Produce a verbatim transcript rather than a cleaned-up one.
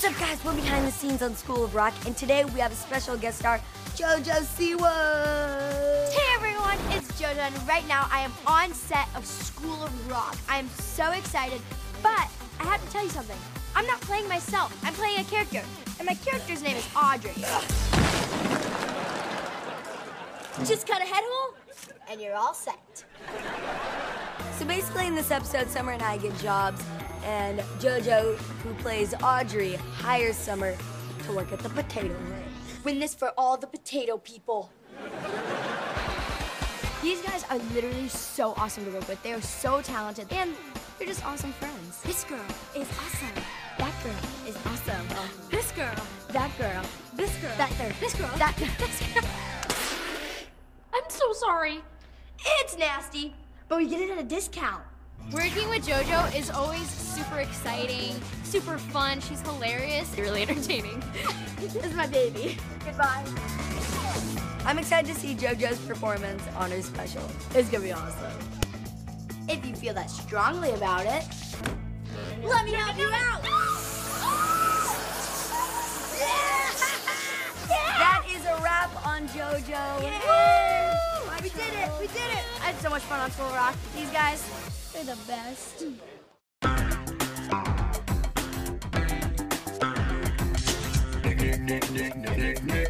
up, guys? We're behind the scenes on School of Rock, and today we have a special guest star, JoJo Siwa. Hey everyone, it's JoJo, and right now I am on set of School of Rock. I am so excited, but I have to tell you something. I'm not playing myself. I'm playing a character, and my character's name is Audrey. Just cut a head hole, and you're all set. So basically in this episode, Summer and I get jobs, and JoJo, who plays Audrey, hires Summer to work at the potato ranch. Win this for all the potato people. These guys are literally so awesome to work with. They are so talented, and they're just awesome friends. This girl is awesome. That girl is awesome. Um, this girl, that girl, this girl, that girl, this girl, that girl, this girl. I'm so sorry. It's nasty, but we get it at a discount. Working with JoJo is always super exciting, super fun. She's hilarious, really entertaining. This is my baby. Goodbye. I'm excited to see JoJo's performance on her special. It's gonna be awesome. If you feel that strongly about it, let me help you out. That is a wrap on JoJo. Yeah. We did it, we did it. I had so much fun on School of Rock. These guys, they're the best.